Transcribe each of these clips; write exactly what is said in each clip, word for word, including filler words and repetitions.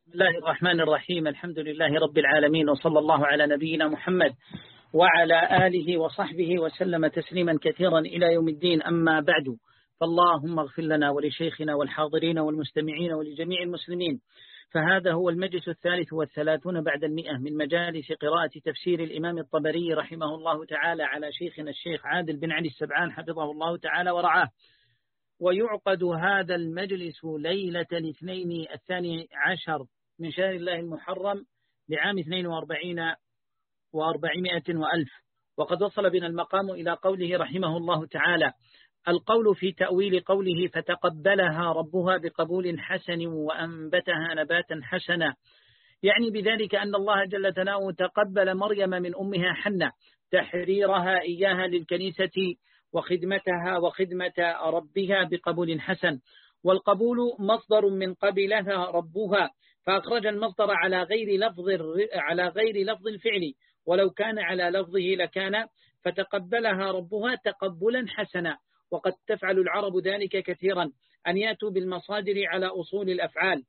بسم الله الرحمن الرحيم. الحمد لله رب العالمين، وصلى الله على نبينا محمد وعلى آله وصحبه وسلم تسليما كثيرا إلى يوم الدين. أما بعد، فاللهم اغفر لنا ولشيخنا والحاضرين والمستمعين ولجميع المسلمين. فهذا هو المجلس الثالث والثلاثون بعد المئة من مجالس قراءة تفسير الإمام الطبري رحمه الله تعالى على شيخنا الشيخ عادل بن علي السبعان حفظه الله تعالى ورعاه. ويعقد هذا المجلس ليلة الاثنين الثاني عشر من شهر الله المحرم لعام اثنين وأربعين وأربعمائة وألف. وقد وصل بنا المقام إلى قوله رحمه الله تعالى: القول في تأويل قوله فتقبلها ربها بقبول حسن وأنبتها نباتا حسنا، يعني بذلك أن الله جل ثناؤه تقبل مريم من أمها حنة تحريرها إياها للكنيسة وخدمتها وخدمة ربها بقبول حسن. والقبول مصدر من قبلها ربها، فأخرج المصدر على غير لفظ على غير لفظ الفعل، ولو كان على لفظه لكان فتقبلها ربها تقبلا حسنا. وقد تفعل العرب ذلك كثيرا، أن يأتوا بالمصادر على أصول الأفعال،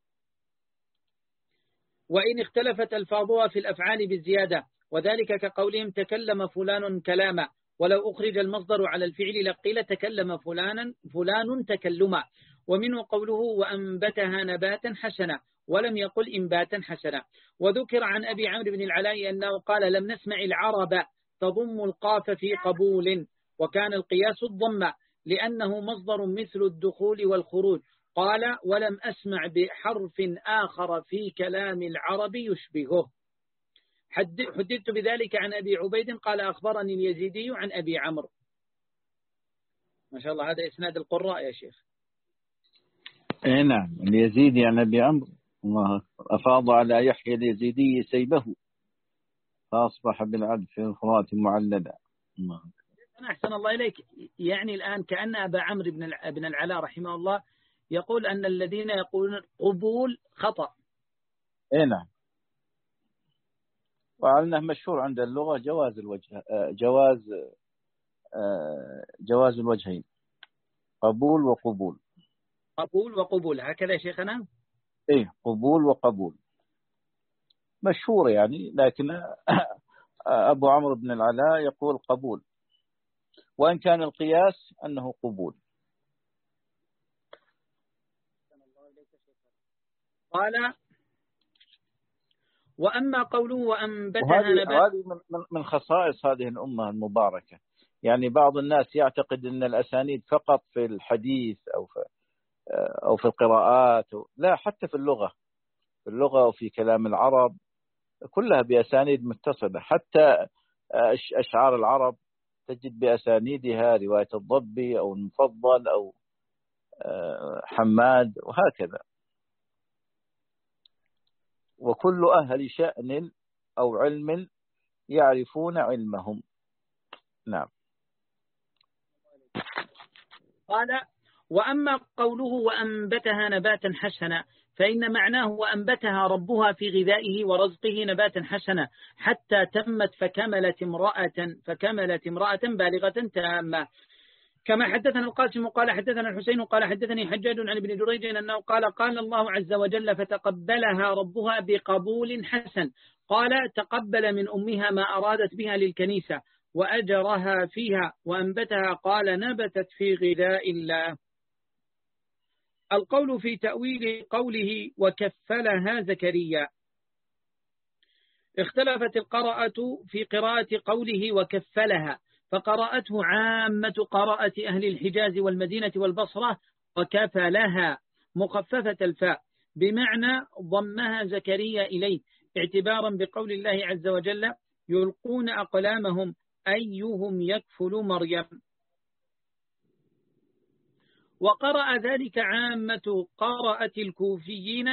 وإن اختلفت ألفاظها في الأفعال بالزيادة، وذلك كقولهم تكلم فلان كلاما، ولو أخرج المصدر على الفعل لقيل تكلم فلانا فلان تكلما. ومنه قوله وأنبتها نباتا حسنا، ولم يقل إنباتا حسنا. وذكر عن أبي عمرو بن العلاء أنه قال لم نسمع العرب تضم القاف في قبول، وكان القياس الضم لأنه مصدر مثل الدخول والخروج. قال ولم أسمع بحرف آخر في كلام العرب يشبهه. حدثت بذلك عن أبي عبيد قال أخبرني اليزيدي عن أبي عمرو. ما شاء الله، هذا إسناد القراء يا شيخ. اي نعم، اليزيدي عن أبي عمرو، الله أفاض على يحيى اليزيدي سيبه فأصبح بالعدل في الفرات معلدا. الله أحسن الله إليك. يعني الآن كأن أبا عمرو بن العلاء رحمه الله يقول أن الذين يقولون قبول خطأ. اي نعم، وعلنه مشهور عند اللغة جواز الوجه جواز جواز الوجهين، قبول وقبول. قبول وقبول، هكذا يا شيخنا؟ ايه، قبول وقبول مشهور يعني، لكن أبو عمرو بن العلاء يقول قبول، وإن كان القياس أنه قبول. قال وأما قوله وأنبتها نبات، هذه من من خصائص هذه الأمة المباركة. يعني بعض الناس يعتقد أن الأسانيد فقط في الحديث أو في أو في القراءات، لا، حتى في اللغة في اللغة وفي كلام العرب كلها بأسانيد متصلة. حتى أشعار العرب تجد بأسانيدها رواية الضبي أو المفضل أو حماد وهكذا. وكل أهل شأن أو علم يعرفون علمهم. نعم. قال وأما قوله وأنبتها نباتا حسنا، فإن معناه وأنبتها ربها في غذائه ورزقه نباتا حسنا حتى تمت فكملت امرأة فكملت امرأة بالغة تامة. كما حدثنا القاسم قال حدثنا الحسين قال حدثني حجاج عن ابن جريج أنه قال قال الله عز وجل فتقبلها ربها بقبول حسن. قال تقبل من أمها ما أرادت بها للكنيسة وأجرها فيها، وأنبتها قال نبتت في غذاء الله. القول في تأويل قوله وكفلها زكريا، اختلفت القراءة في قراءة قوله وكفلها، فقراءته عامة قراءة أهل الحجاز والمدينة والبصرة وكفلها مخففة الفاء، بمعنى ضمها زكريا إليه، اعتبارا بقول الله عز وجل يلقون أقلامهم أيهم يكفل مريم. وقرأ ذلك عامة قراءة الكوفيين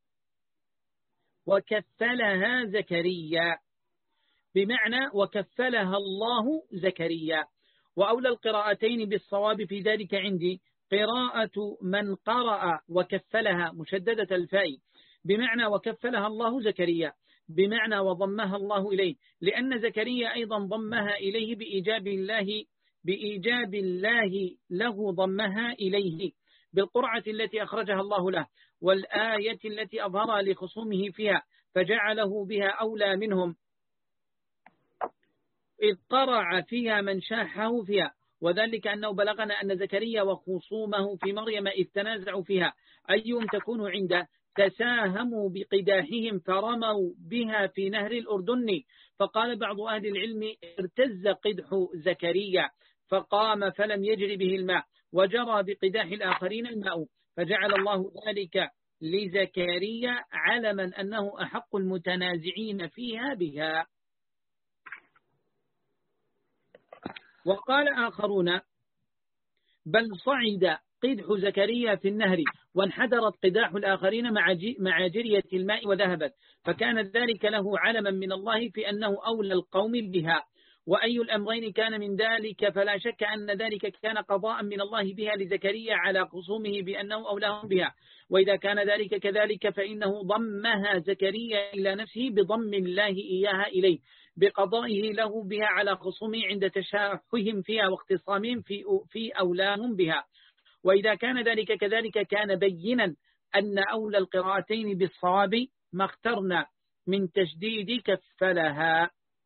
وكفلها زكريا، بمعنى وكفلها الله زكريا. وأولى القراءتين بالصواب في ذلك عندي قراءة من قرأ وكفلها مشددة الفاء، بمعنى وكفلها الله زكريا، بمعنى وضمها الله إليه، لأن زكريا أيضا ضمها إليه بإيجاب الله بإيجاب الله له ضمها إليه، بالقرعة التي أخرجها الله له والآية التي أظهرها لخصومه فيها فجعله بها أولى منهم، إذ قرع فيها من شاحه فيها، وذلك أنه بلغنا أن زكريا وخصومه في مريم إذ تنازعوا فيها أيهم تكون عنده تساهموا بقداحهم فرموا بها في نهر الأردن، فقال بعض أهل العلم ارتز قدح زكريا فقام فلم يجري به الماء وجرى بقداح الآخرين الماء، فجعل الله ذلك لزكريا علما أنه أحق المتنازعين فيها بها. وقال آخرون بل صعد قدح زكريا في النهر وانحدرت قداح الآخرين مع جرية الماء وذهبت، فكان ذلك له علما من الله في أنه أولى القوم بها. وأي الأمرين كان من ذلك فلا شك أن ذلك كان قضاء من الله بها لزكريا على خصومه بأنه أولاهم بها، وإذا كان ذلك كذلك فإنه ضمها زكريا إلى نفسه بضم الله إياها إليه بقضائه له بها على خصومه عند تشاحهم فيها واختصامهم في في أولاهم بها. وإذا كان ذلك كذلك كان بينا أن أولى القراءتين بالصواب ما اخترنا من تشديد كفلها.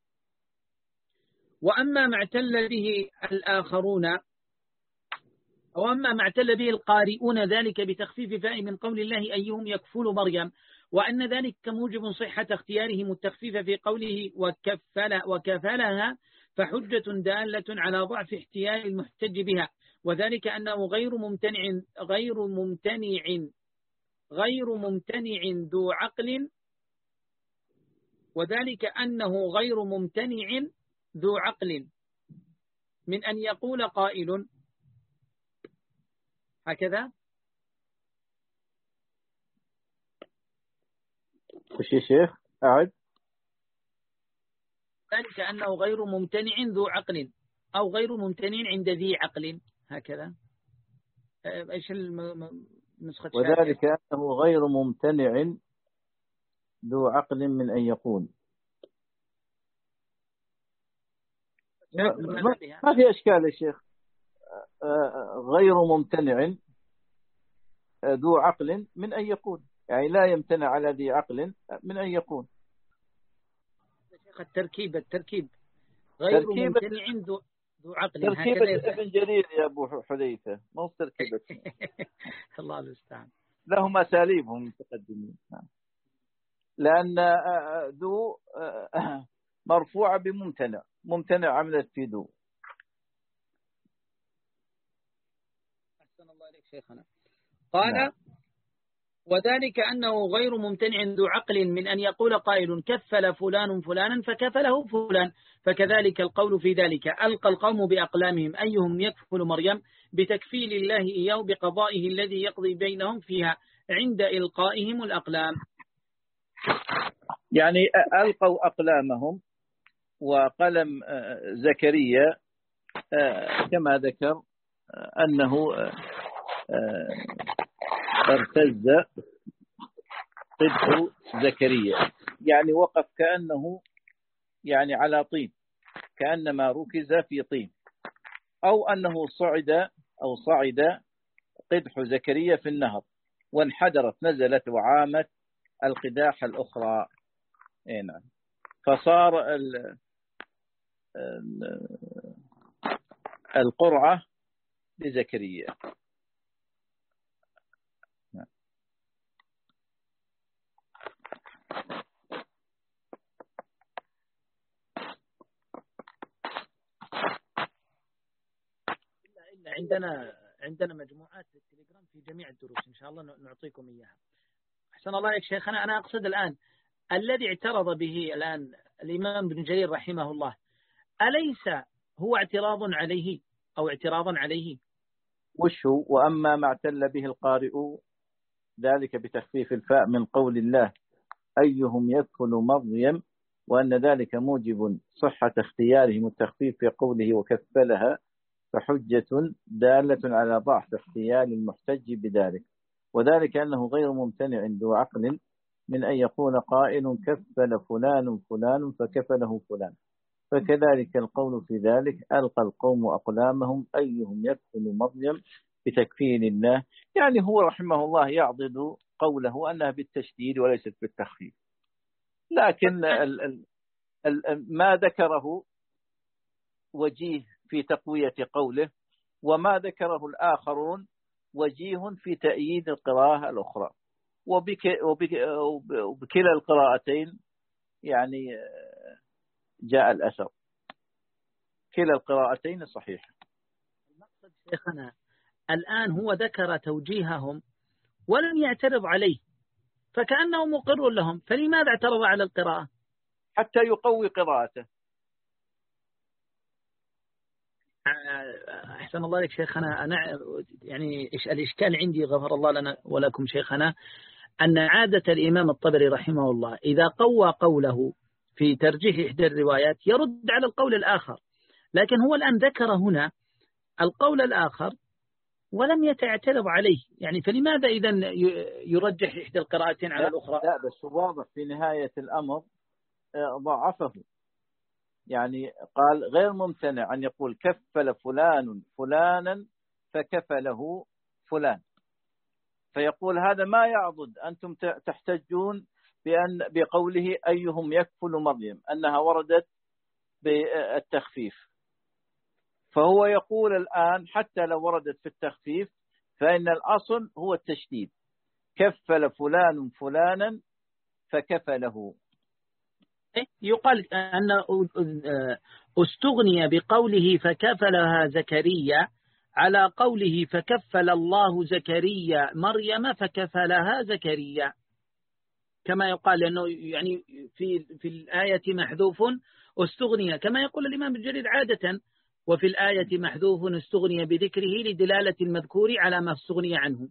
وأما ما اعتل به الآخرون وأما ما اعتل به القارئون ذلك بتخفيف فاء من قول الله أيهم يكفل مريم، وأن ذلك موجب صحة اختيارهم التخفيف في قوله وكفل وكفلها، فحجة دالة على ضعف احتيال المحتج بها، وذلك أنه غير ممتنع غير ممتنع غير ممتنع ذو عقل وذلك أنه غير ممتنع ذو عقل من أن يقول قائل هكذا. وش يا شيخ أعد؟ ذلك أنه غير ممتنع ذو عقل أو غير ممتنع عند ذي عقل هكذا. إيش النسخة؟ وذلك أنه غير ممتنع ذو عقل من أن يقول. ما في أشكال يا شيخ، غير ممتنع ذو عقل من أن يقول، يعني لا يمتنع على ذي عقل من أن يقول. التركيب التركيب غير تركيبة ممتنع ذو ذو عقل. تركيبة ابن جرير يا أبو حذيفة، مو تركيبة. الله المستعان. لهم أساليبهم متقدمين. لأن ذو مرفوعة بممتنع، ممتنع عملت في ذو. أحسن الله عليك شيخنا. قال نعم. وذلك أنه غير ممتنع ذو عقل من أن يقول قائل كفل فلان فلانا فكفله فلان، فكذلك القول في ذلك ألقى القوم بأقلامهم أيهم يكفل مريم بتكفيل الله إياه بقضائه الذي يقضي بينهم فيها عند إلقائهم الأقلام. يعني ألقوا أقلامهم وقلم زكريا كما ذكر أنه ارتز قدح زكريا، يعني وقف كأنه يعني على طين، كأنما ركز في طين، أو أنه صعد أو صعد قدح زكريا في النهر وانحدرت نزلت وعامت القداح الأخرى. هنا فصار ال القرعة لزكريا. عندنا عندنا مجموعات في التليجرام في جميع الدروس إن شاء الله نعطيكم إياها. أحسن الله يا شيخنا. أنا أقصد الآن الذي اعترض به الآن الإمام ابن جرير رحمه الله، أليس هو اعتراض عليه أو اعتراضا عليه؟ وش هو؟ وأما ما اعتل به القارئ ذلك بتخفيف الفاء من قول الله أيهم يكفل مريم، وأن ذلك موجب صحة اختيارهم التخفيف في قوله وكفلها، فحجة دالة على ضعف اختيار المحتج بذلك، وذلك أنه غير ممتنع ذو عقل من أن يكون قائل كفل فلان فلان فكفله فلان، فكذلك القول في ذلك ألقى القوم أقلامهم أيهم يكفل مريم بتكفين الله. يعني هو رحمه الله يعضد قوله أنها بالتشديد وليست بالتخفيف، لكن ال ال ال ما ذكره وجيه في تقوية قوله، وما ذكره الآخرون وجيه في تأييد القراءة الأخرى، وبك وبك وبكلا القراءتين يعني جاء الأثر، كلا القراءتين صحيحة. المقصد شيخنا الآن هو ذكر توجيههم ولم يعترض عليه، فكأنه مقر لهم، فلماذا اعترض على القراءة؟ حتى يقوي قراءته. أحسن الله لك شيخنا. أنا يعني الإشكال عندي غفر الله لنا ولكم شيخنا أن عادة الإمام الطبري رحمه الله إذا قوى قوله في ترجيح إحدى الروايات يرد على القول الآخر، لكن هو الآن ذكر هنا القول الآخر ولم يتعترض عليه، يعني فلماذا إذن يرجح إحدى القراءتين على الأخرى؟ لا بس واضح في نهاية الأمر ضعفه، يعني قال غير ممتنع أن يقول كفل فلان فلانا فكفله فلان، فيقول هذا ما يعضد. أنتم تحتجون بأن بقوله أيهم يكفل مريم أنها وردت بالتخفيف، فهو يقول الآن حتى لو وردت في التخفيف فإن الأصل هو التشديد، كفل فلان فلانا فكفله. يقال أن استغني بقوله فكفلها زكريا على قوله فكفل الله زكريا مريم فكفلها زكريا، كما يقال لأنه يعني في في الآية محذوف استغني، كما يقول الإمام الجرير عادة، وفي الآية محذوف استغني بذكره لدلالة المذكور على ما استغني عنه.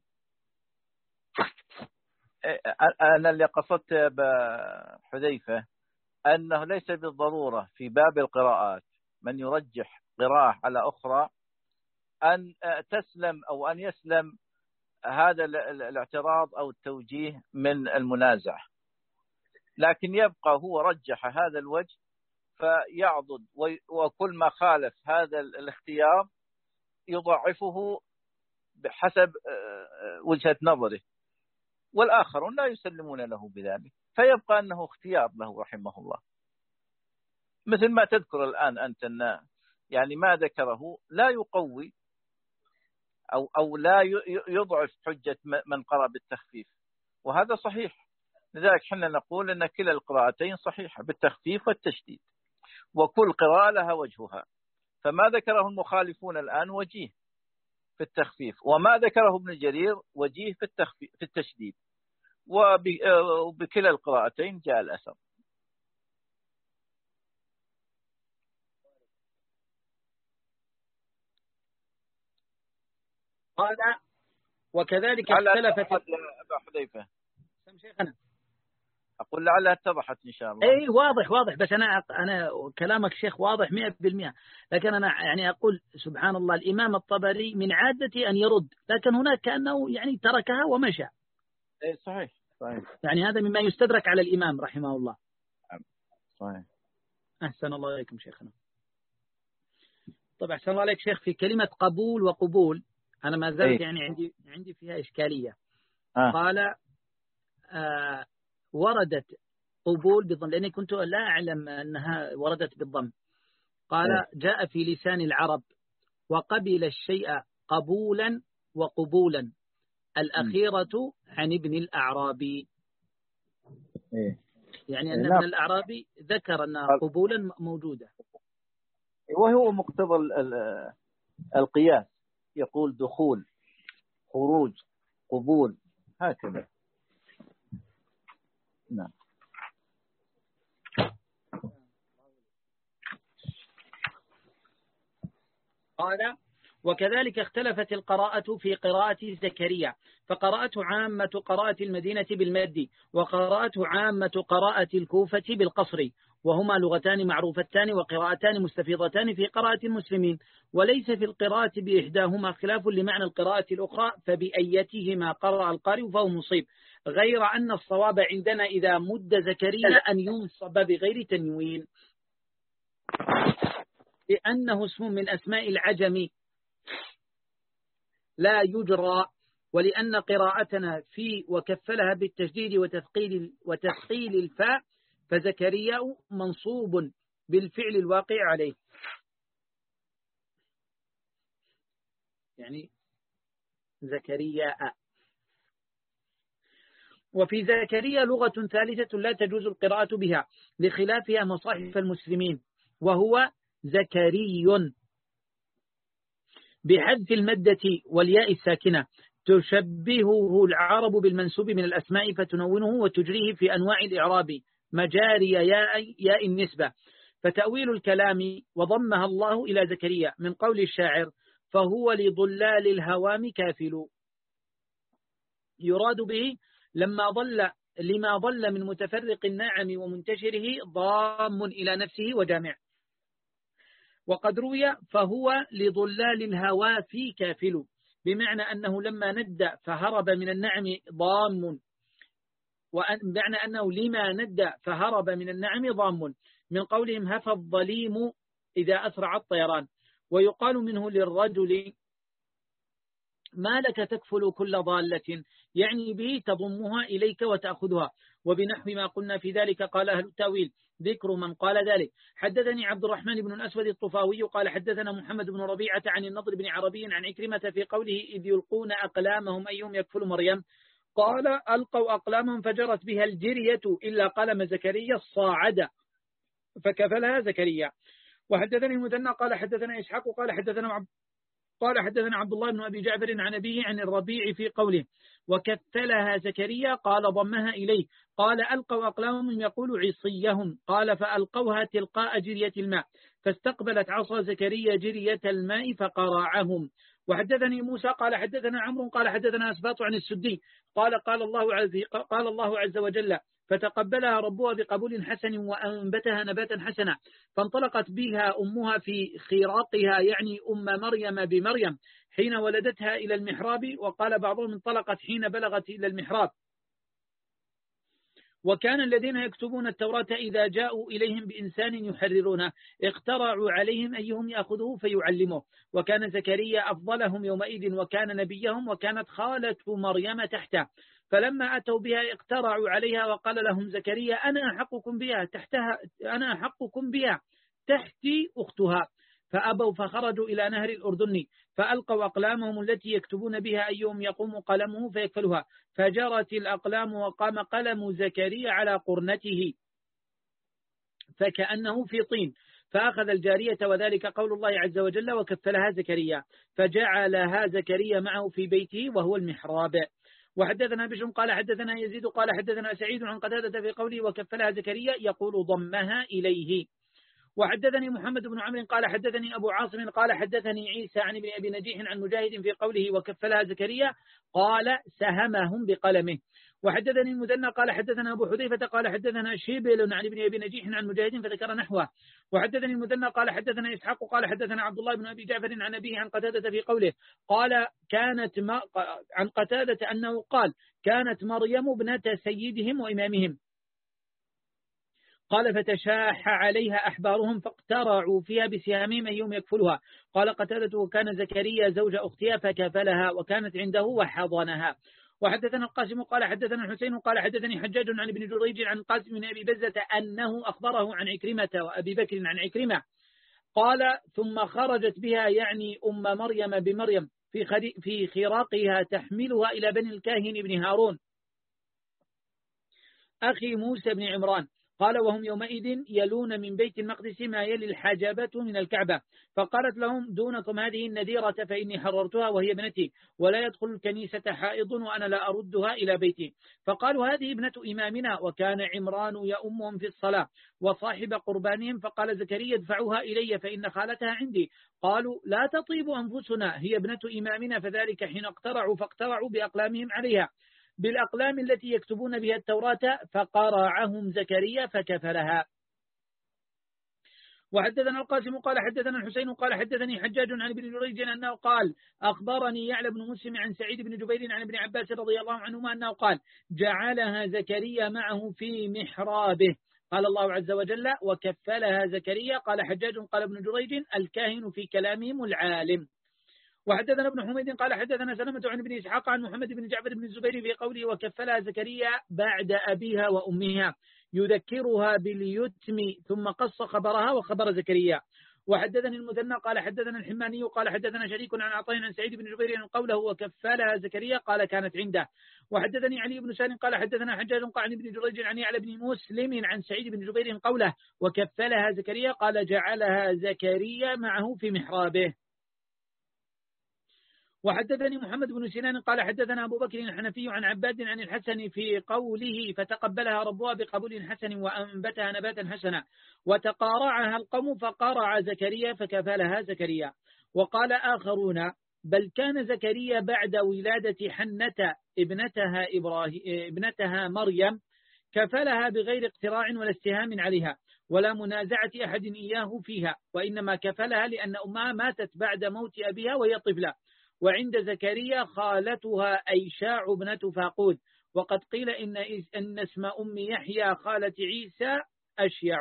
أنا اللي قصدت بحذيفة أنه ليس بالضرورة في باب القراءات من يرجح قراءة على أخرى أن تسلم أو أن يسلم هذا الاعتراض أو التوجيه من المنازع، لكن يبقى هو رجح هذا الوجه فيعضد، وكل ما خالف هذا الاختيار يضعفه بحسب وجهة نظره، والآخرون لا يسلمون له بذلك، فيبقى أنه اختيار له رحمه الله. مثل ما تذكر الآن أنت أن يعني ما ذكره لا يقوي أو أو لا يضعف حجة من قرأ بالتخفيف، وهذا صحيح. لذلك حنا نقول أن كلا القراءتين صحيحة بالتخفيف والتشديد، وكل قراءة لها وجهها، فما ذكره المخالفون الآن وجيه في التخفيف، وما ذكره ابن جرير وجيه في التخفيف في التشديد، وبكلا القراءتين جاء الأثر. قال وكذلك اختلفت أبا حذيفة. شيخنا أقول لعلها اتضحت إن شاء الله. أي واضح واضح، بس أنا أنا كلامك شيخ واضح مئة بالمئة، لكن أنا يعني أقول سبحان الله الإمام الطبري من عادته أن يرد، لكن هناك كأنه يعني تركها ومشى. أي صحيح صحيح. يعني هذا مما يستدرك على الإمام رحمه الله. صحيح. أحسن الله عليكم شيخنا. طب أحسن الله عليك شيخ، في كلمة قبول وقبول أنا ما زلت يعني عندي عندي فيها إشكالية. آه. قال آه وردت قبول بالضم، لأني كنت لا أعلم أنها وردت بالضم. قال آه. جاء في لسان العرب وقبل الشيء قبولا وقبولا، الأخيرة عن ابن الأعرابي. إيه. يعني أن ابن الأعرابي ذكر أن قبولا موجودة، وهو مقتضى القياس، يقول دخول خروج قبول هكذا. نعم. قال وكذلك اختلفت القراءة في قراءة زكريا، فقراءته عامة قراءة المدينة بالمد، وقراءته عامة قراءة الكوفة بالقصر، وهما لغتان معروفتان وقراءتان مستفيضتان في قراءة المسلمين، وليس في القراءة بإحداهما خلاف لمعنى القراءة الأخرى، فبأيتهما قرأ القارئ فهو مصيب، غير أن الصواب عندنا إذا مد زكريا أن ينصب بغير تنوين، لأنه اسم من أسماء العجم، لا يجرى، ولأن قراءتنا في وكفلها بالتشديد وتثقيل, وتثقيل الفاء، فزكريا منصوب بالفعل الواقع عليه. يعني زكريا. وفي زكريا لغة ثالثة لا تجوز القراءة بها لخلافها مصاحف المسلمين، وهو زكري بحذف المدة والياء الساكنة، تشبهه العرب بالمنسوب من الأسماء فتنونه وتجريه في أنواع الإعراب مجاري ياء, ياء النسبة. فتأويل الكلام وضمها الله إلى زكريا من قول الشاعر فهو لضلال الهوام كافل، يراد به لما ضل لما ضل من متفرق النعم ومنتشره ضام إلى نفسه وجامع. وقد روي فهو لضلال الهوى في كافل، بمعنى أنه لما ند فهرب من النعم ضام، وبمعنى أنه لما ند فهرب من النعم ضام، من قولهم هفى الظليم إذا أسرع الطيران. ويقال منه للرجل ما لك تكفل كل ضالة، يعني به تضمها إليك وتأخذها. وبنحو ما قلنا في ذلك قال أهل التأويل ذكر من قال ذلك. حدثني عبد الرحمن بن الأسود الطفاوي قال حدثنا محمد بن ربيعة عن النضر بن عربي عن عكرمة في قوله إذ يلقون أقلامهم أيهم يكفل مريم، قال ألقوا أقلامهم فجرت بها الجرية إلا قلم زكريا الصاعدة فكفلها زكريا. وحدثني المثنى قال حدثنا إسحاق قال حدثنا عبد قال حدثنا عبد الله بن أبي جعفر عن أبيه عن الربيع في قوله وكفلها زكريا قال ضمها إليه، قال ألقوا أقلامهم يقول عصيهم، قال فألقوها تلقاء جرية الماء فاستقبلت عصا زكريا جرية الماء فقرعهم. وحدثني موسى قال حدثنا عمرو قال حدثنا أسباط عن السدي قال قال الله عز قال الله عز وجل فتقبلها ربها بقبول حسن وأنبتها نباتا حسنا، فانطلقت بها أمها في خراقها يعني أم مريم بمريم حين ولدتها إلى المحراب، وقال بعضهم انطلقت حين بلغت إلى المحراب. وكان الذين يكتبون التوراة إذا جاءوا إليهم بإنسان يحررونه اخترعوا عليهم أيهم يأخذه فيعلمه، وكان زكريا أفضلهم يومئذ وكان نبيهم، وكانت خالة مريم تحته، فلما أتوا بها اقترعوا عليها وقال لهم زكريا أنا أحقكم بها تحتها أنا أحقكم بها تحتي أختها، فأبوا فخرجوا إلى نهر الأردن فألقوا أقلامهم التي يكتبون بها أيهم يقوم قلمه فيكفلها، فجرت الأقلام وقام قلم زكريا على قرنته فكأنه في طين، فأخذ الجارية وذلك قول الله عز وجل وكفلها زكريا، فجعلها زكريا معه في بيته وهو المحراب. وحدثنا بشر قال حدثنا يزيد قال حدثنا سعيد عن قتادة في قوله وكفلها زكريا يقول ضمها إليه. وحدثني محمد بن عمرو قال حدثني أبو عاصم قال حدثني عيسى عن ابن أبي نجيح عن مجاهد في قوله وكفلها زكريا قال سهمهم بقلمه. وحدثني المثنى قال حدثنا أبو حذيفة قال حدثنا شيبل عن ابن أبي نجيح عن مجاهد فذكر نحوه. وحدثني المثنى قال حدثنا إسحاق قال حدثنا عبد الله بن أبي جعفر عن أبيه عن قتادة في قوله قال كانت ما عن قتادة أنه قال كانت مريم ابنة سيدهم وإمامهم، قال فتشاح عليها أحبارهم فاقترعوا فيها بسهامهم أيهم يكفلها، قال قتادة وكان زكريا زوج أختها فكفلها وكانت عنده وحضنها. وحدثنا القاسم قال حدثنا الحسين قال حدثني حجاج عن ابن جريج عن قاسم بن أبي بزة أنه أخبره عن عكرمة وأبي بكر عن عكرمة قال ثم خرجت بها يعني أم مريم بمريم في في خراقها تحملها إلى بني الكاهن بن هارون أخي موسى بن عمران، قال وهم يومئذ يلون من بيت المقدس ما يلي الحجابة من الكعبة، فقالت لهم دونكم هذه النذيرة فإني حررتها وهي ابنتي ولا يدخل الكنيسة حائض وأنا لا أردها إلى بيتي، فقالوا هذه ابنة إمامنا وكان عمران يأمهم في الصلاة وصاحب قربانهم، فقال زكريا ادفعوها إلي فإن خالتها عندي، قالوا لا تطيب أنفسنا هي ابنة إمامنا، فذلك حين اقترعوا فاقترعوا بأقلامهم عليها بالأقلام التي يكتبون بها التوراة فقرعهم زكريا فكفلها. وحدثنا القاسم قال حدثنا الحسين قال حدثني حجاج عن ابن جريج أنه قال أخبرني يعلى بن مسلم عن سعيد بن جبير عن ابن عباس رضي الله عنهما أنه قال جعلها زكريا معه في محرابه، قال الله عز وجل وكفلها زكريا، قال حجاج قال ابن جريج الكاهن في كلامهم العالم. وحدثنا ابن حميد قال حدثنا سلمة عن ابن إسحاق عن محمد بن جعفر بن الزبير في قوله وكفلها زكريا بعد أبيها وأمها يذكرها باليتم ثم قص خبرها وخبر زكريا. وحدثني المثنى قال حدثنا الحماني قال حدثنا شريك عن عطاء عن سعيد بن جبير عن قوله وكفلها زكريا قال كانت عنده. وحدثني علي بن سالم قال حدثنا حجاج قال عن ابن جريج عن علي بن مسلم عن سعيد بن جبير قوله وكفلها زكريا قال جعلها زكريا معه في محرابه. وحدثني محمد بن سنان قال حدثنا أبو بكر الحنفي عن عباد عن الحسن في قوله فتقبلها ربها بقبول حسن وأنبتها نباتا حسنا وتقارعها القوم فقارع زكريا فكفلها زكريا. وقال آخرون بل كان زكريا بعد ولادة حنة ابنتها, إبراهيم ابنتها مريم كفلها بغير اقتراع ولا استهام عليها ولا منازعة أحد إياه فيها، وإنما كفلها لأن أمها ماتت بعد موت أبيها وهي طفلة. وعند زكريا خالتها أيشاع ابنة فاقود. وقد قيل إن, إن اسم أم يحيى خالة عيسى أشيع.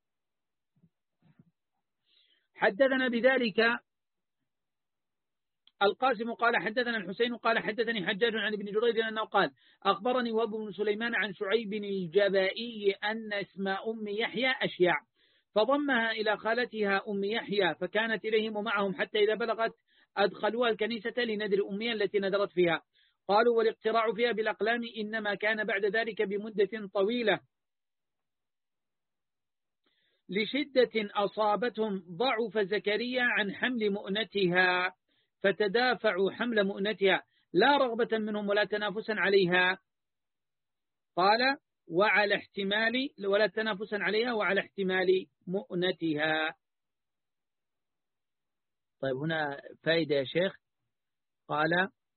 حدثنا بذلك القاسم قال حدثنا الحسين قال حدثني حجاج عن ابن جريج أنه قال أخبرني وهب بن سليمان عن شعيب الجبائي أن اسم أم يحيى أشيع فضمها إلى خالتها أم يحيى فكانت إليهم ومعهم حتى إذا بلغت أدخلوها الكنيسة لندر أمها التي ندرت فيها. قالوا والاقتراع فيها بالأقلام إنما كان بعد ذلك بمدة طويلة لشدة أصابتهم ضعف زكريا عن حمل مؤنتها فتدافعوا حمل مؤنتها لا رغبة منهم ولا تنافسا عليها. قال وعلى احتمال ولا تنافسا عليها وعلى احتمال مؤنتها. طيب هنا فائدة يا شيخ. قال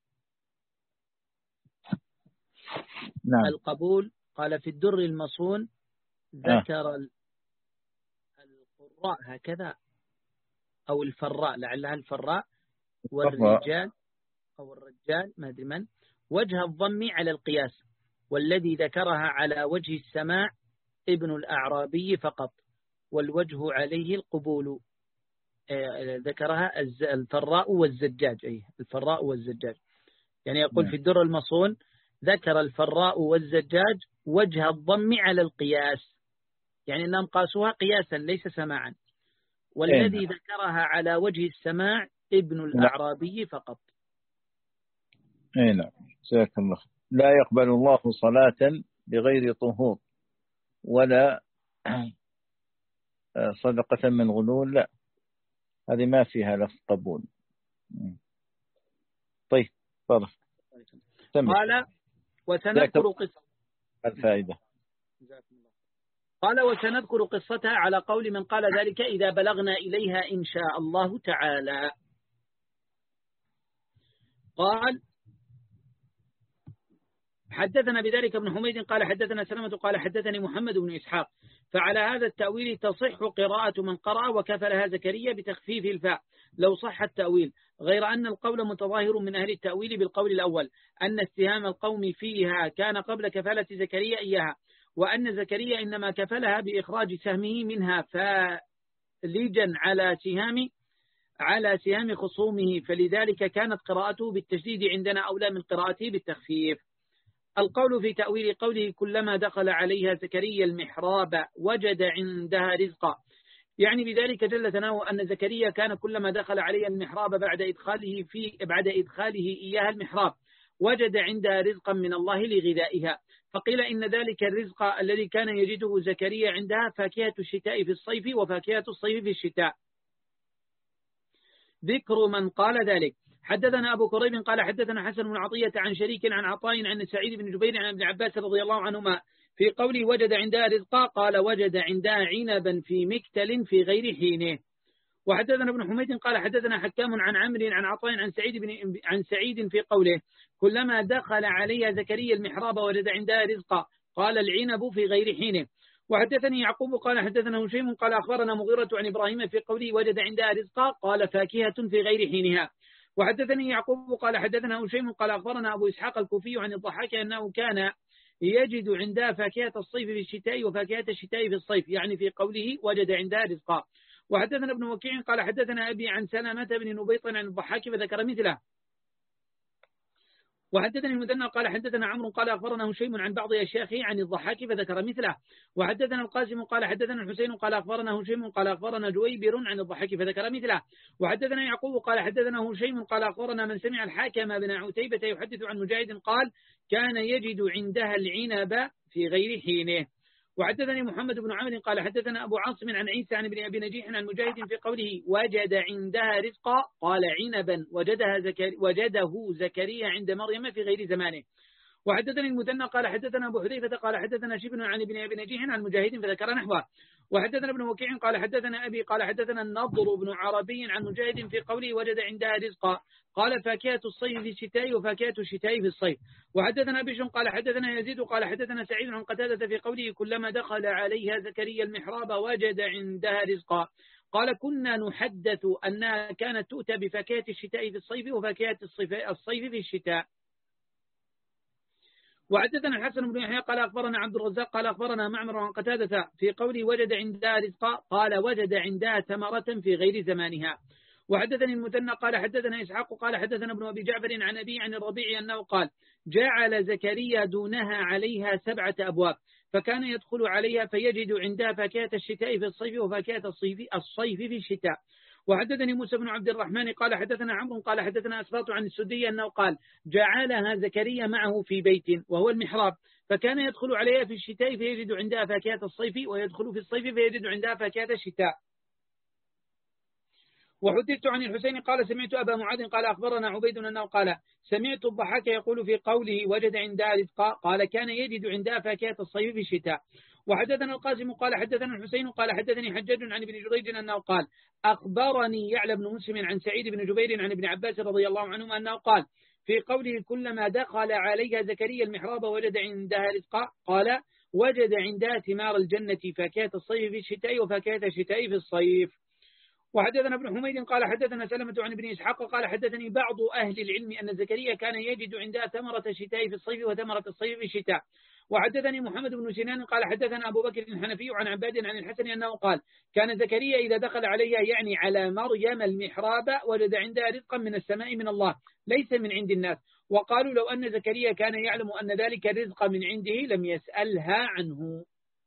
نعم. القبول قال في الدر المصون ذكر آه. القراء هكذا أو الفراء لعلها الفراء والرجال أو الرجال ما أدري من وجه الضم على القياس والذي ذكرها على وجه السماع ابن الأعرابي فقط والوجه عليه القبول. ذكرها الفراء والزجاج أي الفراء والزجاج يعني يقول في الدر المصون ذكر الفراء والزجاج وجه الضم على القياس يعني أنهم قاسوها قياسا ليس سماعا والذي ذكرها على وجه السماع ابن الأعرابي فقط. أي نعم جزاك الله. لا يقبل الله صلاة بغير طهور ولا صدقة من غلول لا هذه ما فيها لفظ قبول. طيب تفضل. قال وسنذكر قصة الفائدة. قال وسنذكر قصتها على قول من قال ذلك إذا بلغنا إليها إن شاء الله تعالى. قال حدثنا بذلك ابن حميد قال حدثنا سلمة قال حدثني محمد بن إسحاق فعلى هذا التأويل تصح قراءة من قرأ وكفلها زكريا بتخفيف الفاء لو صح التأويل، غير أن القول متظاهر من أهل التأويل بالقول الأول أن استهام القوم فيها كان قبل كفالة زكريا إياها، وأن زكريا إنما كفلها بإخراج سهمه منها فليجا على سهام على سهام خصومه، فلذلك كانت قراءته بالتشديد عندنا أولى من قراءته بالتخفيف. القول في تأويل قوله كلما دخل عليها زكريا المحراب وجد عندها رزقا، يعني بذلك جل ثناؤه أن زكريا كان كلما دخل عليها المحراب بعد إدخاله في بعد إدخاله إياها المحراب وجد عندها رزقا من الله لغذائها، فقيل إن ذلك الرزق الذي كان يجده زكريا عندها فاكهة الشتاء في الصيف وفاكهة الصيف في الشتاء. ذكر من قال ذلك. حدثنا أبو كريب قال حدثنا حسن بن عطية عن شريك عن عطاء عن سعيد بن جبير عن ابن عباس رضي الله عنهما في قوله وجد عندها رزقا قال وجد عندها عنبا في مكتل في غير حينه. وحدثنا ابن حميد قال حدثنا حكام عن عمرو عن عطاء عن سعيد بن عن سعيد في قوله كلما دخل عليها زكريا المحراب وجد عندها رزقا قال العنب في غير حينه. وحدثني يعقوب قال حدثنا هشيم قال أخبرنا مغيرة عن إبراهيم في قوله وجد عندها رزقا قال فاكهة في غير حينها. وحدثني يعقوب قال حدثنا هشيم قال أخبرنا أبو إسحاق الكوفي عن الضحاك أنه كان يجد عندها فاكهة الصيف في الشتاء وفاكهة الشتاء في الصيف، يعني في قوله وجد عندها رزقا. وحدثنا ابن وكيع قال حدثنا أبي عن سلامة بن نبيط عن الضحاك فذكر مثله. وحدثني المثنى قال حدثنا عمرو قال أخبرنا هشيم عن بعض أشياخه عن الضحاك فذكر مثله. وحدثنا القاسم قال حدثنا الحسين قال أخبرنا هشيم قال أخبرنا جويبر عن الضحاك فذكر مثله. وحدثنا يعقوب قال حدثنا هشيم قال أخبرنا من سمع الحاكم بن عتيبة يحدث عن مجاهد قال كان يجد عندها العنب في غير حينه. وحدثني محمد بن عمرو قال حدثنا أبو عاصم عن عيسى عن ابن أبي نجيح عن مجاهد في قوله وجد عندها رزقا قال عنبا وجدها زكري وجده زكريا عند مريم في غير زمانه. وحدثني المثنى قال حدثنا أبو حذيفة قال حدثنا شبن عن ابن أبي نجيح عن مجاهد فذكر نحوه. وحدثنا ابن وكيع قال حدثنا أبي قال حدثنا النضر بن عربي عن مجاهد في قوله وجد عندها رزقا قال فاكهة الصيف في الشتاء وفاكهة الشتاء في الصيف. وحدثنا بشر قال حدثنا يزيد قال حدثنا سعيد عن قتادة في قوله كلما دخل عليها زكريا المحراب وجد عندها رزقا قال كنا نحدث أنها كانت تؤتى بفاكهة الشتاء في الصيف وفاكهة الصيف في الشتاء. وحدثنا الحسن بن يحيى قال أخبرنا عبد الرزاق قال أخبرنا معمر عن قتادة في قوله وجد عندها رزقا قال وجد عندها ثمرة في غير زمانها. وحدثني المثنى قال حدثنا إسحاق قال حدثنا ابن أبي جعفر عن أبي عن الربيع أنه قال جعل زكريا دونها عليها سبعة أبواب فكان يدخل عليها فيجد عندها فاكهة الشتاء في الصيف وفاكهة الصيف, الصيف في الشتاء. وحدثني موسى بن عبد الرحمن قال حدثنا عمرو قال حدثنا أسباط عن السدي أنه قال جعلها زكريا معه في بيت وهو المحراب فكان يدخل عليها في الشتاء فيجد عندها فاكهة الصيف ويدخل في الصيف فيجد عندها فاكهة الشتاء. وحدثت عن الحسين قال سمعت أبا معاذ قال أخبرنا عبيد أنه قال سمعت الضحاك يقول في قوله وجد عندها رزقا قال كان يجد عندها فاكهة الصيف في الشتاء. وحدثنا القاسم قال حدثنا الحسين قال حدثني حجاج عن ابن جريج أنه قال أخبرني يعلى بن مسلم عن سعيد بن جبير عن ابن عباس رضي الله عنهما أنه قال في قوله كلما دخل عليها زكريا المحراب وجد عندها رزقا قال وجد عندها ثمار الجنة فاكهة الصيف في الشتاء وفاكهة الشتاء في الصيف. وحدثنا ابن حميد قال حدثنا سلمة عن ابن إسحاق قال حدثني بعض أهل العلم أن زكريا كان يجد عندها ثمرة الشتاء في الصيف وثمرة الصيف في الشتاء. وحدثني محمد بن سنان قال حدثنا أبو بكر الحنفي عن عباد عن الحسن أنه قال كان زكريا إذا دخل عليها يعني على مريم المحراب وجد عندها رزقا من السماء من الله ليس من عند الناس. وقالوا لو أن زكريا كان يعلم أن ذلك الرزق من عنده لم يسألها عنه.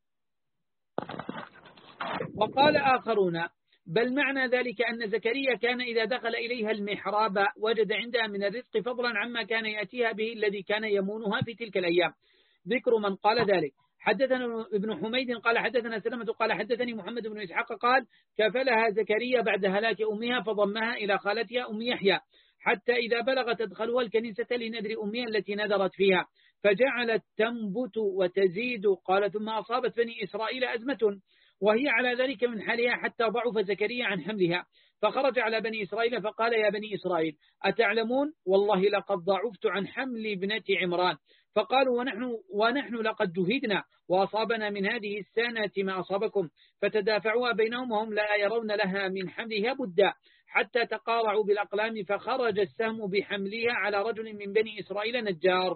وقال آخرون بل معنى ذلك أن زكريا كان إذا دخل إليها المحراب وجد عندها من الرزق فضلا عما كان يأتيها به الذي كان يمونها في تلك الأيام. ذكر من قال ذلك. حدثنا ابن حميد قال حدثنا سلمة قال حدثني محمد بن إسحاق قال كفلها زكريا بعد هلاك أمها فضمها إلى خالتها أم يحيى حتى إذا بلغت تدخلها الكنيسة لنذر أمها التي نذرت فيها فجعلت تنبت وتزيد قال ثم أصابت بني إسرائيل أزمة وهي على ذلك من حالها حتى ضعف زكريا عن حملها فخرج على بني إسرائيل فقال يا بني إسرائيل أتعلمون والله لقد ضعفت عن حمل ابنة عمران فقالوا ونحن, ونحن لقد جهدنا وأصابنا من هذه السنة ما أصابكم فتدافعوا بينهم وهم لا يرون لها من حملها بدا حتى تقارعوا بالأقلام فخرج السهم بحملها على رجل من بني إسرائيل نجار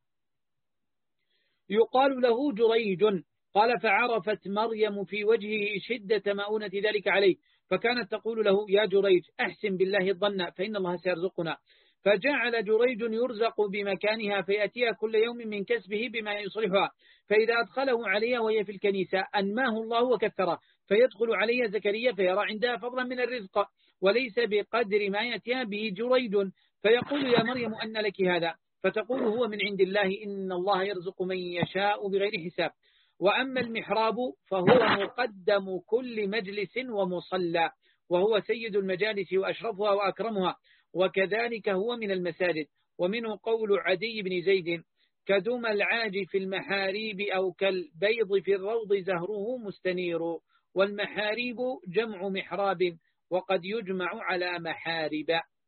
يقال له جريج قال فعرفت مريم في وجهه شدة مؤونة ذلك عليه فكانت تقول له يا جريج أحسن بالله الظن فإن الله سيرزقنا فجعل جريج يرزق بمكانها فيأتيها كل يوم من كسبه بما يصلحها فإذا أدخله عليها وهي في الكنيسة أنماه الله وكثره فيدخل عليها زكريا فيرى عندها فضلا من الرزق وليس بقدر ما يأتيها به جريج فيقول يا مريم أن لك هذا فتقول هو من عند الله إن الله يرزق من يشاء بغير حساب. وأما المحراب فهو مقدم كل مجلس ومصلى وهو سيد المجالس وأشرفها وأكرمها وكذلك هو من المساجد. ومنه قول عدي بن زيد كدم العاج في المحاريب أو كالبيض في الروض زهره مستنير والمحاريب جمع محراب وقد يجمع على محارب.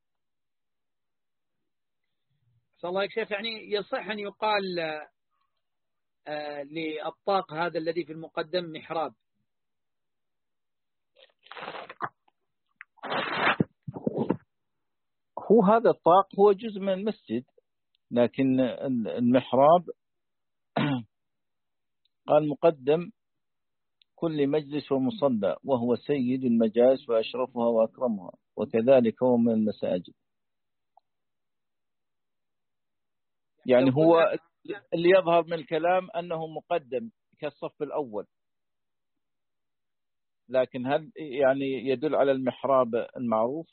صلى الله عليه شيخ يعني يصح أن يقال آه للطاق هذا الذي في المقدم محراب. هو هذا الطاق هو جزء من المسجد لكن المحراب قال مقدم كل مجلس ومصلى وهو سيد المجالس وأشرفها وأكرمها، وكذلك هو من المساجد. يعني هو اللي يظهر من الكلام أنه مقدم كالصف الأول، لكن هل يعني يدل على المحراب المعروف؟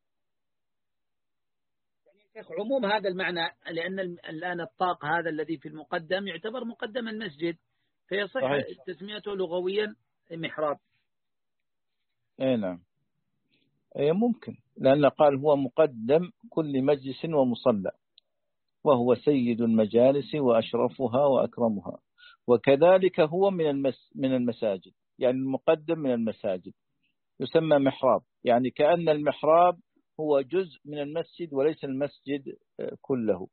يعني عموم هذا المعنى، لأن الآن الطاق هذا الذي في المقدم يعتبر مقدم المسجد، فيصح تسميته لغويا محراب. اي نعم، اي ممكن، لأن قال هو مقدم كل مجلس ومصلى وهو سيد المجالس وأشرفها وأكرمها، وكذلك هو من المس من المساجد، يعني المقدم من المساجد يسمى محراب، يعني كأن المحراب هو جزء من المسجد وليس المسجد كله،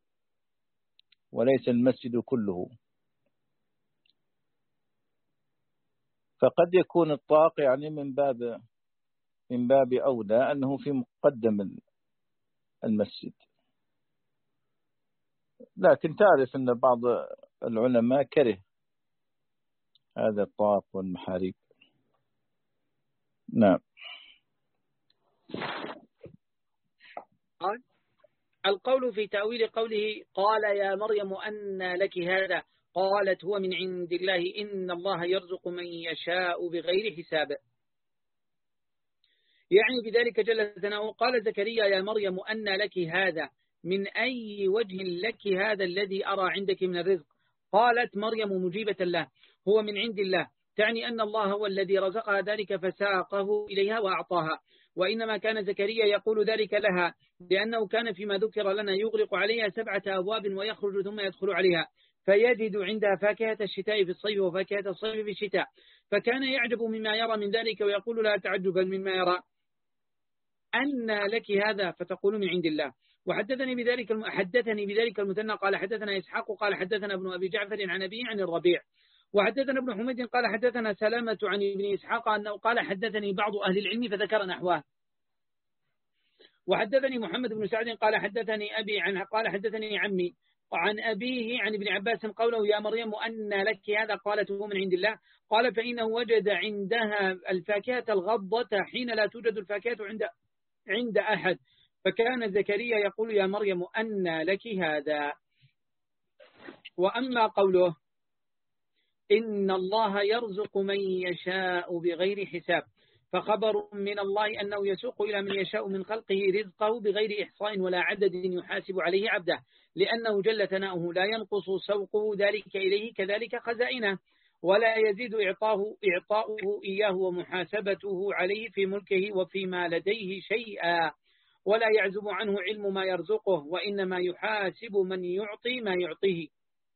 وليس المسجد كله. فقد يكون الطاق يعني من باب من باب أولى أنه في مقدم المسجد، لكن تعرف أن بعض العلماء كره هذا الطاق والمحاريب. نعم. القول في تأويل قوله قال يا مريم أنى لك هذا، قالت هو من عند الله إن الله يرزق من يشاء بغير حساب. يعني بذلك جل ثناؤه قال زكريا يا مريم أنى لك هذا، من أي وجه لك هذا الذي أرى عندك من الرزق؟ قالت مريم مجيبة له هو من عند الله، تعني أن الله هو الذي رزقها ذلك فساقه إليها وأعطاها. وإنما كان زكريا يقول ذلك لها لأنه كان فيما ذكر لنا يغلق عليها سبعة أبواب ويخرج ثم يدخل عليها فيجد عندها فاكهة الشتاء في الصيف وفاكهة الصيف في الشتاء، فكان يعجب مما يرى من ذلك ويقول لا تعجبا مما يرى أن لك هذا، فتقول من عند الله. وحدثني بذلك حدثني بذلك المثنى قال حدثنا إسحاق قال حدثنا ابن أبي جعفر عن أبيه عن الربيع، وحدثنا ابن حميد قال حدثنا سلامة عن ابن إسحاق أنه قال حدثني بعض أهل العلم فذكر نحوه. وحدثني محمد بن سعد قال حدثني أبي عن قال حدثني عمي عن أبيه عن ابن عباس قوله يا مريم أن لك هذا، قالت هو من عند الله، قال فإنه وجد عندها الفاكهة الغضة حين لا توجد الفاكهة عند عند أحد، فكان زكريا يقول يا مريم أن لك هذا. وأما قوله إن الله يرزق من يشاء بغير حساب، فخبر من الله أنه يسوق إلى من يشاء من خلقه رزقه بغير إحصاء ولا عدد يحاسب عليه عبده، لأنه جل ثناؤه لا ينقص سوقه ذلك إليه كذلك خزائنه، ولا يزيد إعطاه إعطاؤه إياه ومحاسبته عليه في ملكه وفيما لديه شيئا، ولا يعزب عنه علم ما يرزقه، وإنما يحاسب من يعطي ما يعطيه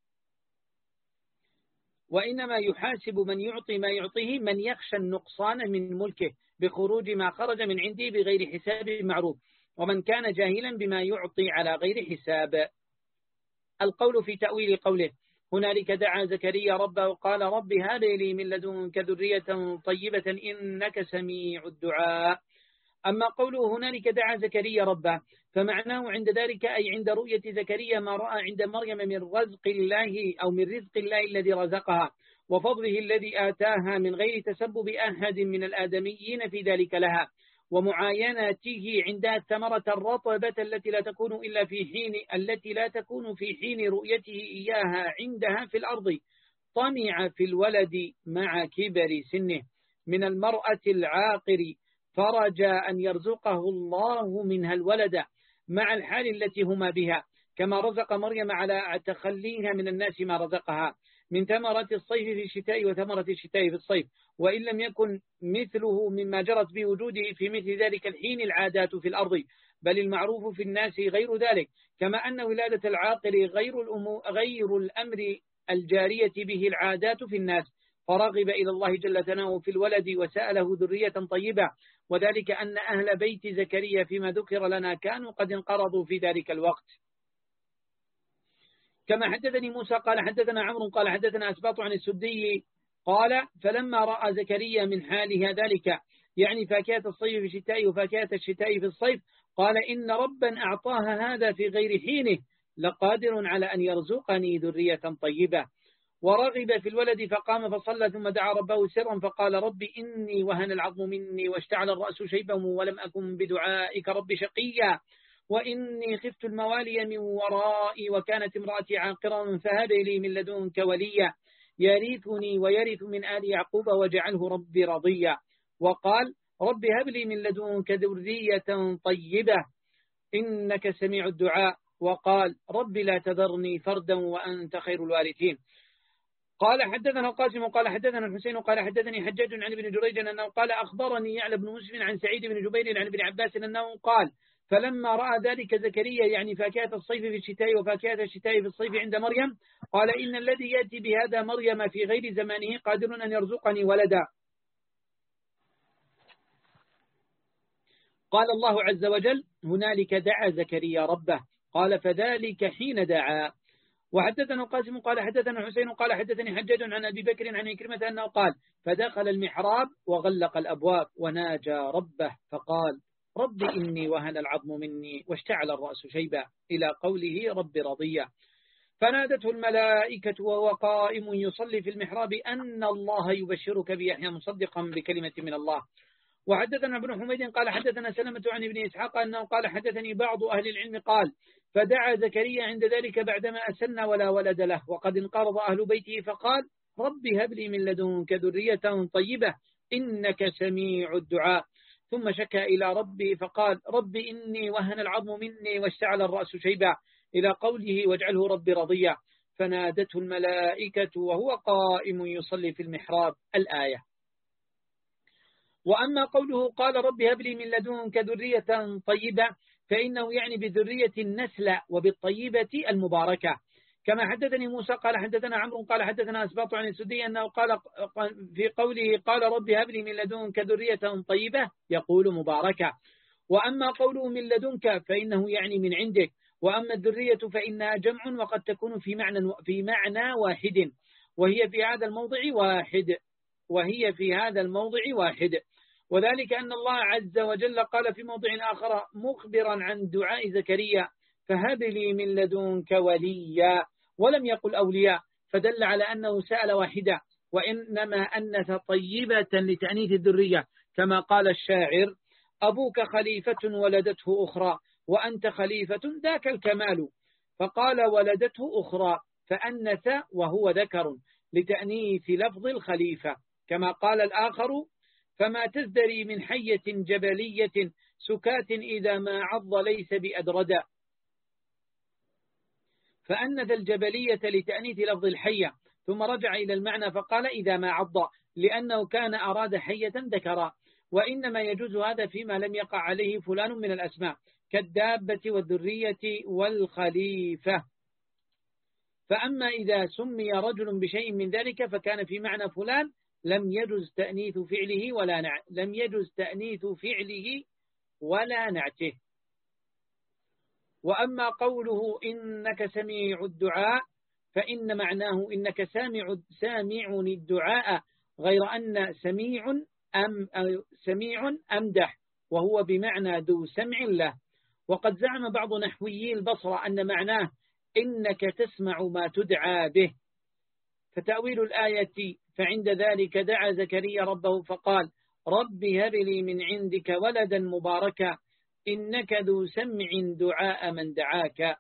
وإنما يحاسب من يعطي ما يعطيه من يخشى النقصان من ملكه بخروج ما خرج من عنده بغير حساب معروف، ومن كان جاهلا بما يعطي على غير حساب. القول في تأويل قوله هنالك دعا زكريا ربه وقال رب هب لي من لدنك ذرية طيبة إنك سميع الدعاء. أما قوله هنالك دعا زكريا ربه فمعناه عند ذلك أي عند رؤية زكريا ما رأى عند مريم من رزق الله أو من رزق الله الذي رزقها وفضله الذي آتاها من غير تسبب أحد من الآدميين في ذلك لها، ومعاينته عندها الثمرة الرطبة التي لا تكون إلا في حين التي لا تكون في حين رؤيته إياها عندها في الأرض، طمع في الولد مع كبر سنه من المرأة العاقر، فرجى أن يرزقه الله منها الولد مع الحال التي هما بها، كما رزق مريم على تخليها من الناس ما رزقها من ثمرة الصيف في الشتاء وثمرة الشتاء في الصيف، وإن لم يكن مثله مما جرت بوجوده في مثل ذلك الحين العادات في الأرض، بل المعروف في الناس غير ذلك، كما أن ولادة العاقل غير, غير الأمر الجارية به العادات في الناس، فرغب إلى الله جل ثناؤه في الولد وسأله ذرية طيبة، وذلك أن أهل بيت زكريا فيما ذكر لنا كانوا قد انقرضوا في ذلك الوقت. كما حدثني موسى قال حدثنا عمرو قال حدثنا أسباط عن السدي قال فلما رأى زكريا من حالها ذلك يعني فاكهة الصيف في الشتاء وفاكهة الشتاء في الصيف، قال إن ربا أعطاها هذا في غير حينه لقادر على أن يرزقني ذرية طيبة. ورغب في الولد فقام فصلى ثم دعا ربه سرا فقال رب إني وهن العظم مني واشتعل الرأس شيبا ولم أكن بدعائك رب شقيا وإني خفت الموالي من ورائي وكانت امرأتي عاقرا فهب لي من لدنك وليا يرثني ويرث من آل يعقوب واجعله ربي رضيا. وقال رب هب لي من لدنك ذرية طيبة إنك سميع الدعاء. وقال رب لا تذرني فردا وأنت خير الوارثين. قال حدثنا القاسم قال حدثنا الحسين قال حدثني حجاج عن ابن جريج أنه قال أخبرني يعلى بن مسلم عن سعيد بن جبير عن ابن عباس أنه قال فلما رأى ذلك زكريا يعني فاكهة الصيف في الشتاء وفاكهة الشتاء في الصيف عند مريم قال إن الذي يأتي بهذا مريم في غير زمانه قادر أن يرزقني ولدا. قال الله عز وجل هنالك دعا زكريا ربه قال فذلك حين دعا. وحدثنا القاسم قال حدثنا حسين قال حدثني حجاج عن أبي بكر عن إكرمة أنه قال فدخل المحراب وغلق الأبواب وناجى ربه فقال رب إني وهن العظم مني واشتعل الرأس شيبا إلى قوله رب رضيا. فنادته الملائكة وهو قائم يصلي في المحراب أن الله يبشرك بيحيى مصدقا بكلمة من الله. وحدثنا ابن حميد قال حدثنا سلمة عن ابن إسحاق أنه قال حدثني بعض أهل العلم قال فدعا زكريا عند ذلك بعدما أسن ولا ولد له وقد انقرض أهل بيته فقال رب هب لي من لدنك ذرية طيبة إنك سميع الدعاء. ثم شكى إلى ربه فقال رب إني وهن العظم مني واشتعل الرأس شيبا إلى قوله واجعله رب رضيا. فنادته الملائكة وهو قائم يصلي في المحراب الآية. وأما قوله قال رب هب لي من لدنك ذرية طيبة فإنه يعني بذرية النسل وبالطيبة المباركة كما حدثني موسى قال حدثنا عمرو قال حدثنا أسباط عن السدي أنه قال في قوله قال رب هب لي من لدنك ذرية طيبة يقول مباركة. وأما قوله من لدنك فإنه يعني من عندك. وأما الذرية فإنها جمع وقد تكون في معنى في معنى واحد وهي في هذا الموضع واحد وهي في هذا الموضع واحد وذلك أن الله عز وجل قال في موضع آخر مخبرا عن دعاء زكريا فهب لي من لدنك وليا ولم يقل أولياء فدل على أنه سأل واحدة وإنما أنث طيبة لتأنيث الذرية كما قال الشاعر أبوك خليفة ولدته أخرى وأنت خليفة ذاك الكمال فقال ولدته أخرى فأنث وهو ذكر لتأنيث لفظ الخليفة كما قال الآخر فما تزدري من حية جبلية سكات إذا ما عض ليس بأدردا فأنث الجبلية لتأنيث لفظ الحية ثم رجع إلى المعنى فقال إذا ما عض لأنه كان أراد حية ذكرا وإنما يجوز هذا فيما لم يقع عليه فلان من الأسماء كالدابة والذرية والخليفة. فأما إذا سمي رجل بشيء من ذلك فكان في معنى فلان لم يجوز تأنيث فعله ولا نع... لم يجوز تأنيث فعله ولا نعته. وأما قوله إنك سميع الدعاء فإن معناه إنك سامع سامع الدعاء غير أن سميع أم سميع أمدح وهو بمعنى ذو سمع له. وقد زعم بعض نحويي البصرة أن معناه إنك تسمع ما تدعى به. فتأويل الآية فعند ذلك دعا زكريا ربه فقال رب هب لي من عندك ولدا مباركا إنك ذو سمع دعاء من دعاك.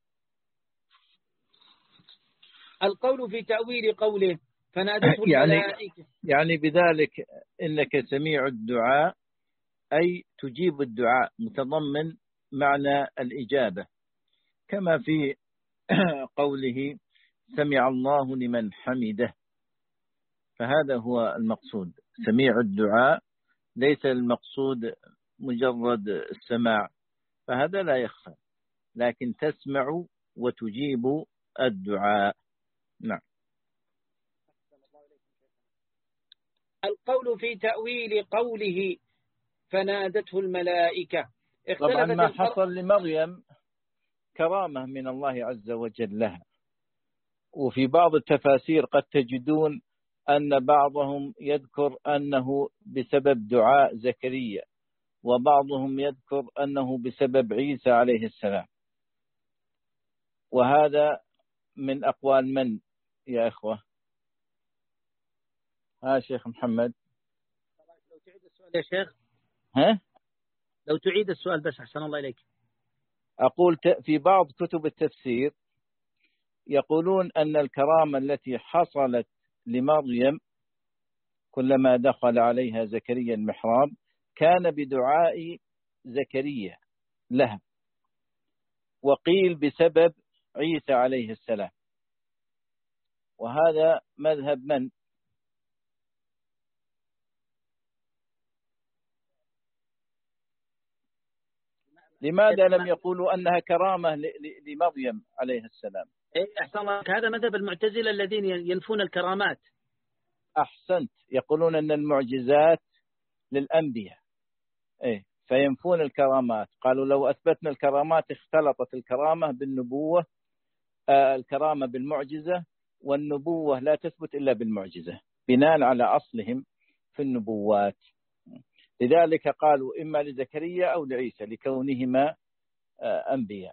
القول في تأويل قوله فنادته يعني الملائكة يعني بذلك إنك سميع الدعاء أي تجيب الدعاء متضمن معنى الإجابة كما في قوله سمع الله لمن حمده فهذا هو المقصود سميع الدعاء ليس المقصود مجرد السماع فهذا لا يخفى لكن تسمع وتجيب الدعاء. نعم. القول في تأويل قوله فنادته الملائكة طبعا ما حصل لمريم كرامة من الله عز وجل لها وفي بعض التفاسير قد تجدون أن بعضهم يذكر أنه بسبب دعاء زكريا وبعضهم يذكر أنه بسبب عيسى عليه السلام وهذا من أقوال من يا إخوة ها شيخ محمد. لو تعيد السؤال يا شيخ. ها؟ لو تعيد السؤال بس أحسن الله إليك. أقول في بعض كتب التفسير يقولون أن الكرامة التي حصلت لمريم كلما دخل عليها زكريا المحراب كان بدعاء زكريا لها، وقيل بسبب عيسى عليه السلام، وهذا مذهب من؟ لماذا لم يقولوا أنها كرامة لمريم عليه السلام؟ أحسن الله، هذا مذهب المعتزلة الذين ينفون الكرامات. أحسنت، يقولون أن المعجزات للأنبياء، إيه، فينفون الكرامات. قالوا لو أثبتنا الكرامات اختلطت الكرامة بالنبوة، آه الكرامة بالمعجزة، والنبوة لا تثبت إلا بالمعجزة بناء على أصلهم في النبوات. لذلك قالوا إما لزكريا أو لعيسى لكونهما آه أنبياء.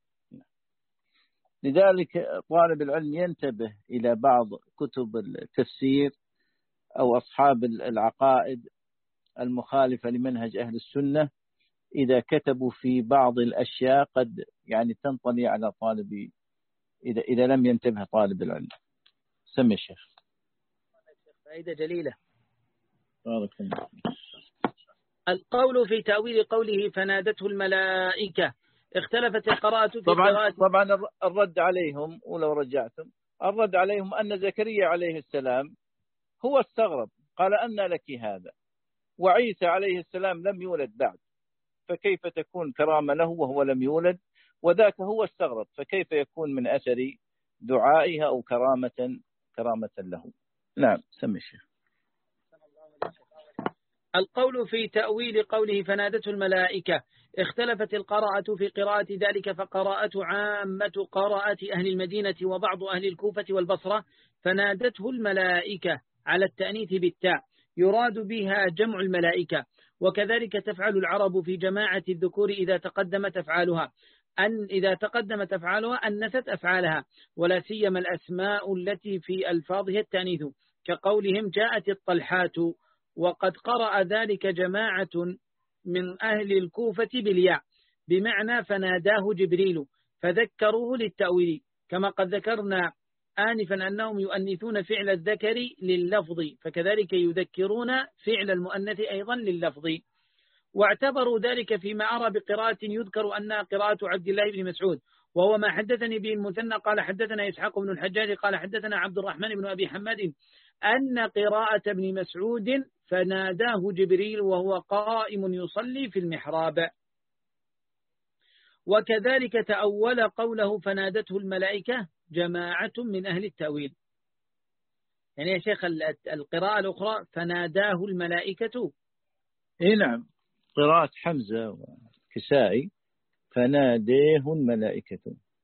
لذلك طالب العلم ينتبه إلى بعض كتب التفسير أو أصحاب العقائد المخالفة لمنهج أهل السنة، إذا كتبوا في بعض الأشياء قد يعني تنطلي على طالب، إذا إذا لم ينتبه طالب العلم. سمي الشيخ. فائدة جليلة. بارك الله. القول في تأويل قوله فنادته الملائكة، اختلفت القراءة في طبعا قراءة. طبعا الرد عليهم، ولو رجعتم الرد عليهم أن زكريا عليه السلام هو استغرب، قال أن لك هذا، وعيسى عليه السلام لم يولد بعد، فكيف تكون كرامة له وهو لم يولد؟ وذاك هو استغرب، فكيف يكون من أثر دعائها أو كرامة كرامة له؟ نعم سمي الشيخ. القول في تأويل قوله فنادته الملائكة، اختلفت القراءة في قراءة ذلك، فقراءة عامة قراءة أهل المدينة وبعض أهل الكوفة والبصرة فنادته الملائكة على التأنيث بالتاء، يراد بها جمع الملائكة، وكذلك تفعل العرب في جماعة الذكور إذا تقدمت أفعالها أن إذا تقدمت أفعالها أنست أفعالها، ولا سيما الأسماء التي في ألفاظها التأنيث، كقولهم جاءت الطلحات، وقد قرأ ذلك جماعة من أهل الكوفة بالياء بمعنى فناداه جبريل فذكروه للتأويل، كما قد ذكرنا آنفا أنهم يؤنثون فعل الذكر لللفظ، فكذلك يذكرون فعل المؤنث أيضا لللفظ. واعتبروا ذلك فيما أرى بقراءة يذكر أنها قراءة عبد الله بن مسعود، وهو ما حدثني به المثنى قال حدثنا إسحاق بن الحجاج قال حدثنا عبد الرحمن بن أبي حماد أن قراءة ابن مسعود فناداه جبريل وهو قائم يصلي في المحراب. وكذلك تأول قوله فنادته الملائكة جماعة من أهل التأويل. يعني يا شيخ القراءة الأخرى فناداه الملائكة، إيه نعم، قراءة حمزة وكسائي فناديه الملائكة.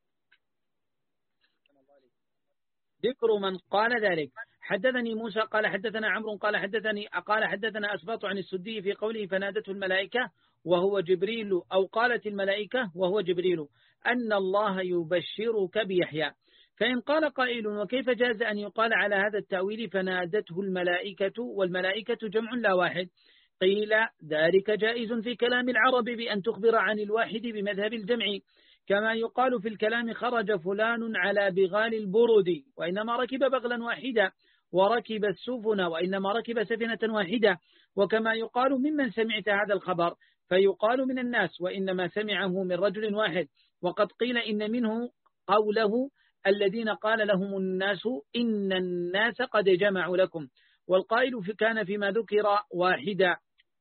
ذكر من قال ذلك. حدثني موسى قال حدثنا عمرو قال حدثني قال حدثنا أسباط عن السدي في قوله فنادته الملائكة وهو جبريل، أو قالت الملائكة وهو جبريل، أن الله يبشرك بيحيى. فإن قال قائل وكيف جاز أن يقال على هذا التأويل فنادته الملائكة والملائكة جمع لا واحد؟ قيل ذلك جائز في كلام العرب بأن تخبر عن الواحد بمذهب الجمع، كما يقال في الكلام خرج فلان على بغال البرد وإنما ركب بغلا واحدا، وركب السفن وإنما ركب سفينة واحدة، وكما يقال ممن سمعت هذا الخبر، فيقال من الناس وإنما سمعه من رجل واحد. وقد قيل إن منه قوله الذين قال لهم الناس إن الناس قد جمعوا لكم، والقائل في كان فيما ذكر واحدا.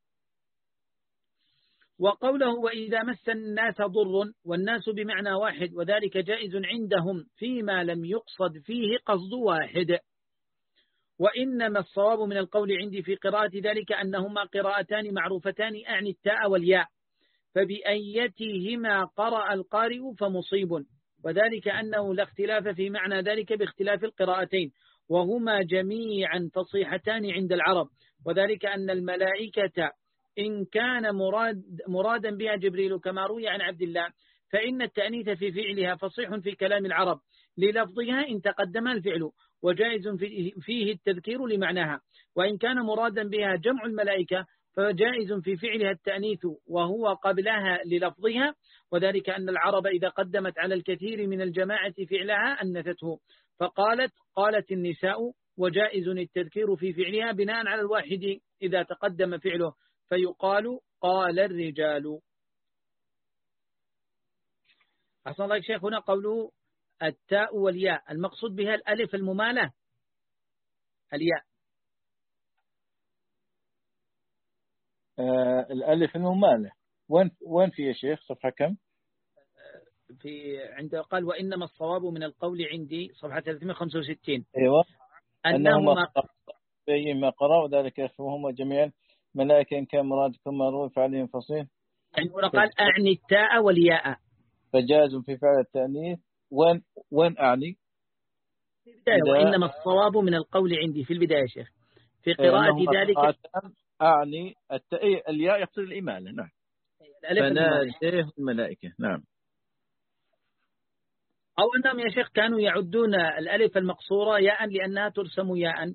وقوله وإذا مس الناس ضر، والناس بمعنى واحد، وذلك جائز عندهم فيما لم يقصد فيه قصد واحد. وإنما الصواب من القول عندي في قراءة ذلك أنهما قراءتان معروفتان أعني التاء والياء، فبأيتهما قرأ القارئ فمصيب، وذلك أنه لا اختلاف في معنى ذلك باختلاف القراءتين، وهما جميعا فصيحتان عند العرب، وذلك أن الملائكة إن كان مراد مرادا بها جبريل كما روي عن عبد الله، فإن التأنيث في فعلها فصيح في كلام العرب للفظها إن تقدم الفعل، وجائز فيه التذكير لمعناها، وإن كان مرادا بها جمع الملائكة فجائز في فعلها التأنيث وهو قبلها للفظها، وذلك أن العرب إذا قدمت على الكثير من الجماعة فعلها أنثته، فقالت قالت النساء، وجائز التذكير في فعلها بناء على الواحد إذا تقدم فعله، فيقال قال الرجال. أحسن الله شيخ. هنا قوله التاء والياء المقصود بها الألف الممالة الياء. آه الألف الممالة وين وين في يا شيخ؟ صفحة كم؟ في عنده قال وإنما الصواب من القول عندي صفحة ثلاثمائة وخمسة وستين. أيوة. أنهما بينما قرأوا ذلك يخفوهما جميعا ملائكة إن كان مرادكم مروي فعليهم فصيل. عندنا قال أعني التاء والياء فجاز في فعل التأنيث. وين وين أعني؟ في البداية وإنما الصواب من القول عندي في البداية يا شيخ في قراءة ذلك أعني التاء الياء يقصد الإمالة. نعم. فناديه الملائكة. نعم. أو أنهم يا شيخ كانوا يعدون الألف المقصورة ياء لأنها ترسم ياء.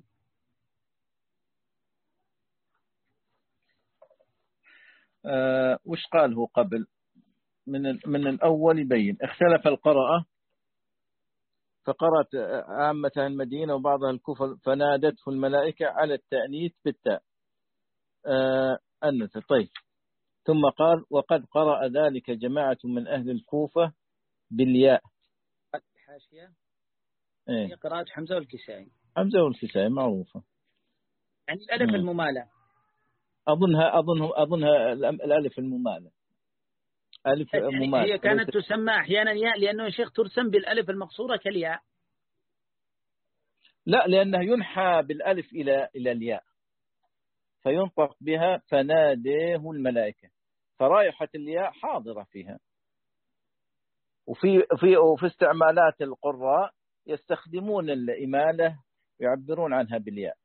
أه وش قاله قبل من من الأول يبين اختلف القراءة، فقرأت عامة المدينة وبعضها الكوفة فنادته الملائكة على التأنيث بالتاء أه أنثى. طيب ثم قال وقد قرأ ذلك جماعة من أهل الكوفة بالياء. الحاشية إيه؟ هي قراءة حمزة والكسائي. حمزة والكسائي معروفة. يعني الألف م. الممالة أظنها أظنها أظنها الألف الممالة. ألف يعني ممالة هي كانت تسمى أحيانا ياء لأنه يا شيخ ترسم بالألف المقصورة كالياء. لا لأنه ينحى بالألف إلى إلى الياء فينطق بها فناديه الملائكة، فرائحة الياء حاضرة فيها. وفي في وفي استعمالات القراء يستخدمون الإمالة يعبرون عنها بالياء.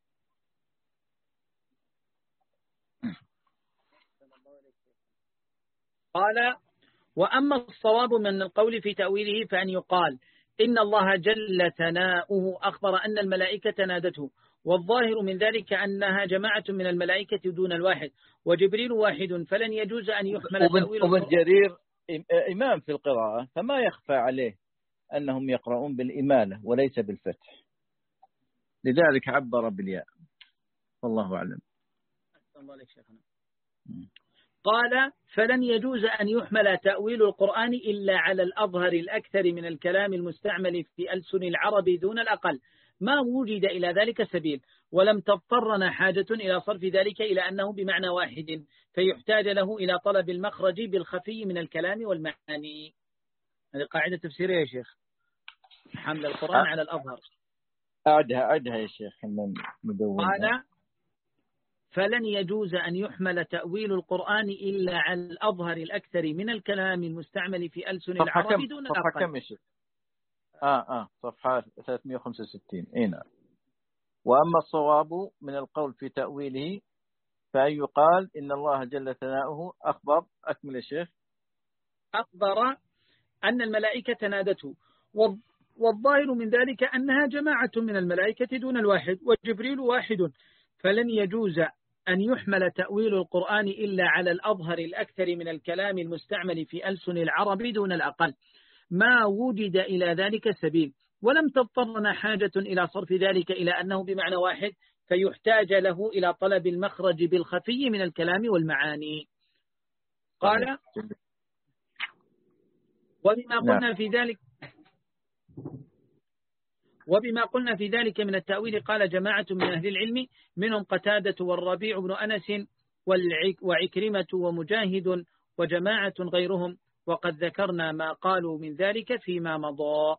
قال وأما الصواب من القول في تأويله فأن يقال إن الله جل ثناؤه أخبر أن الملائكة نادته، والظاهر من ذلك أنها جماعة من الملائكة دون الواحد، وجبريل واحد، فلن يجوز أن يحمل تأويل. وابن جرير إمام في القراءة فما يخفى عليه أنهم يقرؤون بالإمالة وليس بالفتح، لذلك عبر بالياء. والله أعلم. قال فلن يجوز أن يحمل تأويل القرآن إلا على الأظهر الأكثر من الكلام المستعمل في ألسن العرب دون الأقل، ما وجد إلى ذلك سبيل، ولم تضطرنا حاجة إلى صرف ذلك إلى أنه بمعنى واحد، فيحتاج له إلى طلب المخرج بالخفي من الكلام والمعاني. هذه قاعدة تفسيرية يا شيخ، حمل القرآن على الأظهر. أعدها أعدها يا شيخ. قال فلن يجوز أن يحمل تأويل القرآن إلا على الأظهر الأكثر من الكلام المستعمل في ألسن العرب دون الأقل. صفحة كم يا شيخ؟ آه آه صفحة ثلاثمائة وخمسة وستين. إينا. وأما الصواب من القول في تأويله فأن يقال إن الله جل ثناؤه أخبر. أكمل يا شيخ. أخبر أن الملائكة نادته، والظاهر من ذلك أنها جماعة من الملائكة دون الواحد، وجبريل واحد، فلن يجوز أن يحمل تأويل القرآن إلا على الأظهر الأكثر من الكلام المستعمل في ألسن العرب دون الأقل، ما وجد إلى ذلك سبيل، ولم تضطرنا حاجة إلى صرف ذلك إلى أنه بمعنى واحد، فيحتاج له إلى طلب المخرج بالخفي من الكلام والمعاني. قال وبما قلنا في ذلك وبما قلنا في ذلك من التأويل قال جماعة من أهل العلم منهم قتادة والربيع بن أنس وعكرمة ومجاهد وجماعة غيرهم، وقد ذكرنا ما قالوا من ذلك فيما مضى.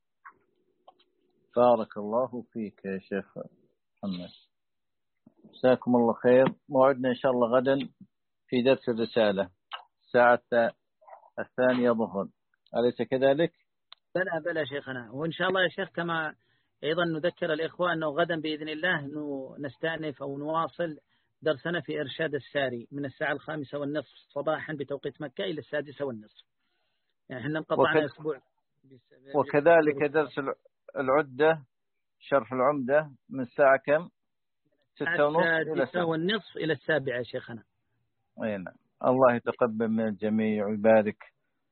بارك الله فيك يا شيخ محمد، جزاكم الله خير. موعدنا إن شاء الله غدا في درس الرسالة الساعة الثانية ظهرا، أليس كذلك؟ بلى بلى شيخنا، وإن شاء الله يا شيخ كما أيضا نذكر الإخوة أنه غدا بإذن الله نستأنف أو نواصل درسنا في إرشاد الساري من الساعة الخامسة والنصف صباحا بتوقيت مكة إلى السادسة والنصف، يعني احنا انقطعنا وكذ... أسبوع. وكذلك درس العدة شرح العمدة من الساعة كم؟ ستة ونصف إلى ستة والنصف إلى السابعة شيخنا. أي نعم. الله يتقبل من الجميع ويبارك،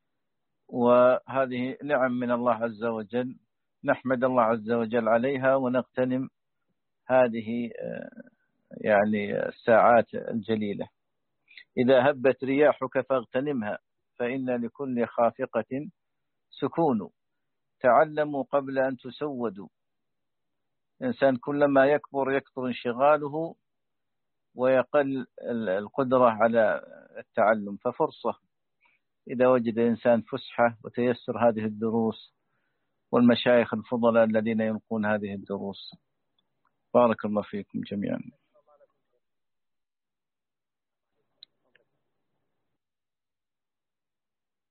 وهذه نعم من الله عز وجل، نحمد الله عز وجل عليها ونغتنم هذه يعني الساعات الجليلة. إذا هبت رياحك فاغتنمها، فإن لكل خافقة سكون، تعلموا قبل أن تسودوا. الإنسان كلما يكبر يكثر انشغاله ويقل القدرة على التعلم، ففرصة إذا وجد الإنسان فسحة وتيسر هذه الدروس والمشايخ الفضلاء الذين يلقون هذه الدروس. بارك الله فيكم جميعا.